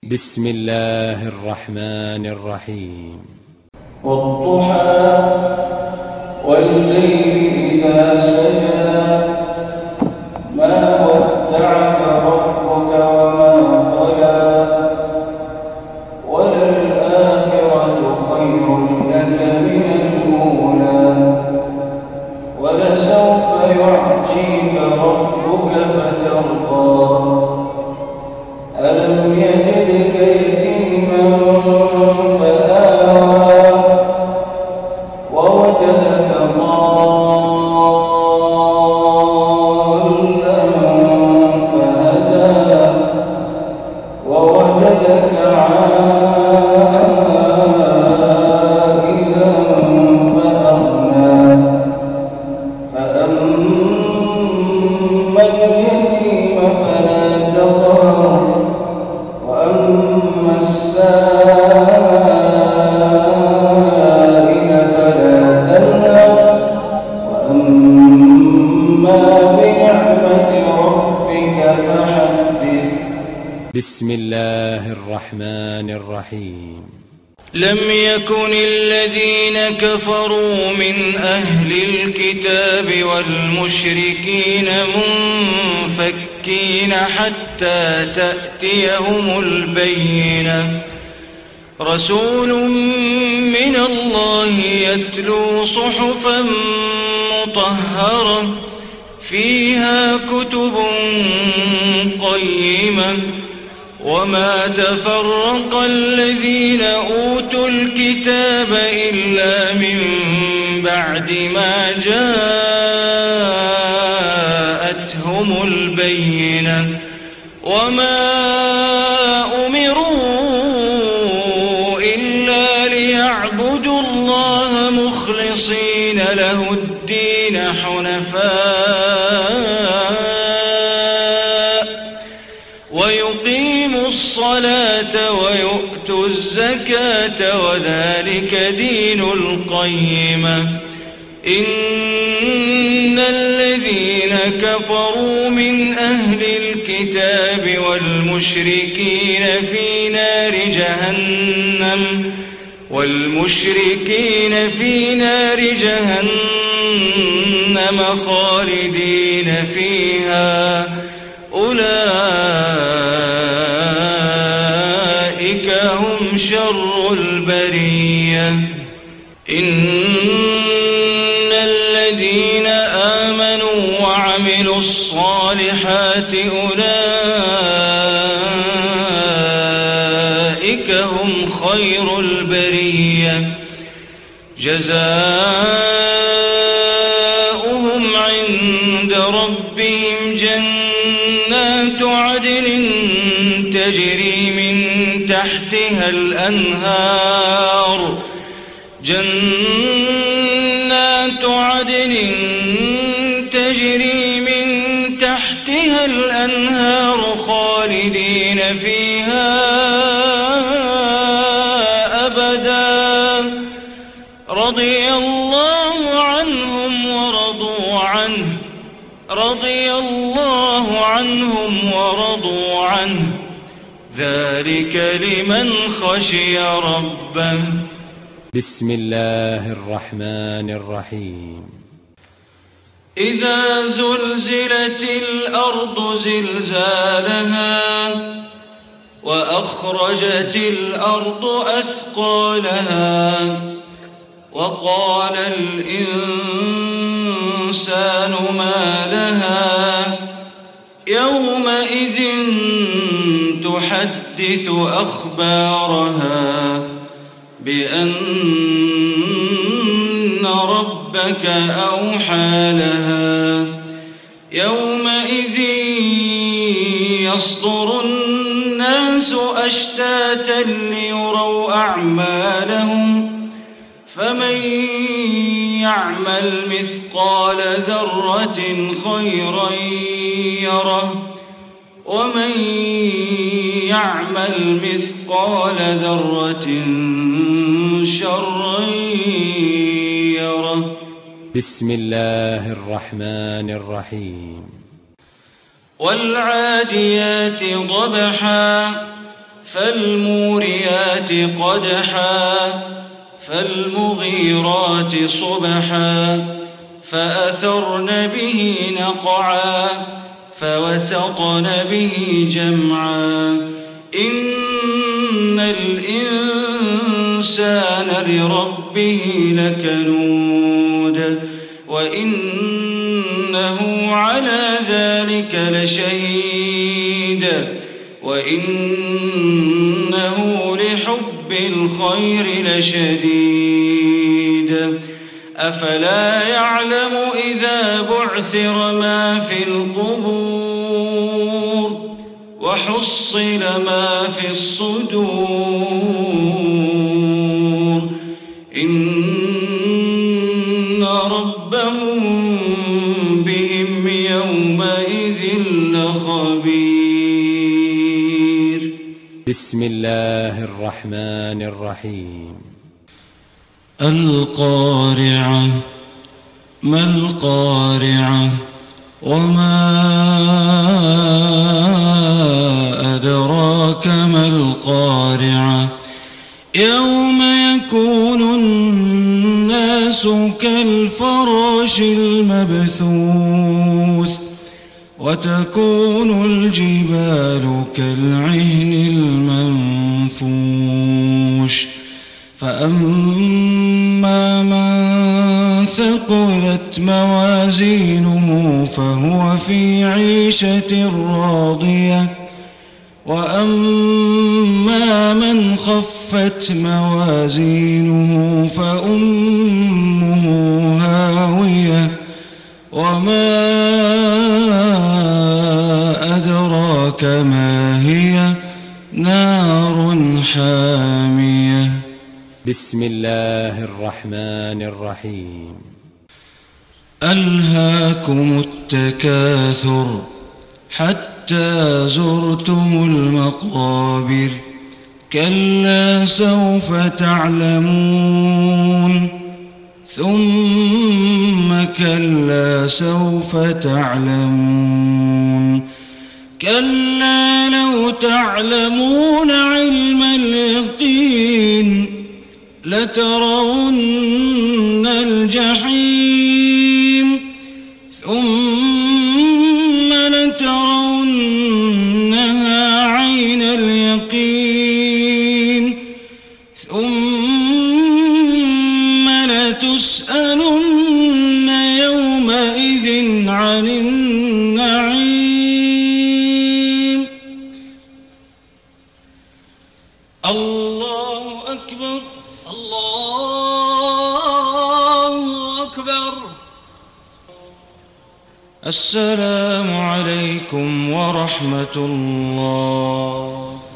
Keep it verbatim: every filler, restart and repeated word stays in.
بسم الله الرحمن الرحيم. والضحى والليل إذا سجى ما ودعك ربك وما قلى وللآخرة خير لك من الأولى ولسوف يعطيك ربك فترضى ألم يجدك يتيما فآوى ووجدك ضالا فهدى ووجدك عائلا فأغنى فأما اليتيم فلا تقهر وأما السائل فلا تنهر وأما بنعمة ربك فحدث. بسم الله الرحمن الرحيم. لم يكن الذين كفروا من أهل الكتاب والمشركين منفكين حتى تأتيهم البينة رسول من الله يتلو صحفا مطهرة فيها كتب قيمة وما تفرق الذين أوتوا الكتاب إلا من بعد ما جاءتهم البينة وما أمروا إلا ليعبدوا الله مخلصين له الدين حنفاء ويقيموا الصلاة ويؤتوا الزكاة وذلك دين القيمة إن الذين كفروا من أهل الكتاب والمشركين في نار جهنم والمشركين في نار جهنم خالدين فيها أولئك هم شر البرية إن الذين آمنوا وعملوا الصالحات أولئك هم خير البرية جزاؤهم عند ربهم جنات عدن تجري من تحتها الأنهار جنات عدن تجري من تحتها الأنهار خالدين فيها أبدا رضي الله عنهم ورضوا عنه رضي الله عنهم ورضوا عنه ذلك لمن خشي ربه. بسم الله الرحمن الرحيم. إذا زلزلت الأرض زلزالها وأخرجت الأرض أثقالها وقال الإنسان ما لها يومئذ تحدث أخبارها بأن ربك أوحى لها يومئذ يصدر الناس أشتاتا ليروا أعمالهم فمن يعمل مثقال ذرة خيرا يره ومن يعمل مثقال ذرة شرا يره. بسم الله الرحمن الرحيم. والعاديات ضبحا فالموريات قدحا فالمغيرات صبحا فأثرن به نقعا فوسطن به جمعا إن الإنسان لربه لكنود وإنه على ذلك لشهيد وإنه لحب الخير لشديد أفلا يعلم إذا بعثر ما في القبور وحصل ما في الصدور إن ربهم بهم يومئذ لخبير. بسم الله الرحمن الرحيم. القارعة ما القارعة وما أدراك ما القارعة يوم يكون الناس كالفراش المبثوث وتكون الجبال كالعهن المنفوش فأما من ثقلت موازينه فهو في عيشة راضية وأما من خفت موازينه فأمه هاوية وما أدراك ما هي نار حامية. بسم الله الرحمن الرحيم. ألهاكم التكاثر حتى زرتم المقابر كلا سوف تعلمون ثم كلا سوف تعلمون كلا لو تعلمون علم اليقين لترون الجحيم ثم لترونها عين اليقين ثم لتسألن يومئذ عن النعيم. الله أكبر الله أكبر. السلام عليكم ورحمة الله.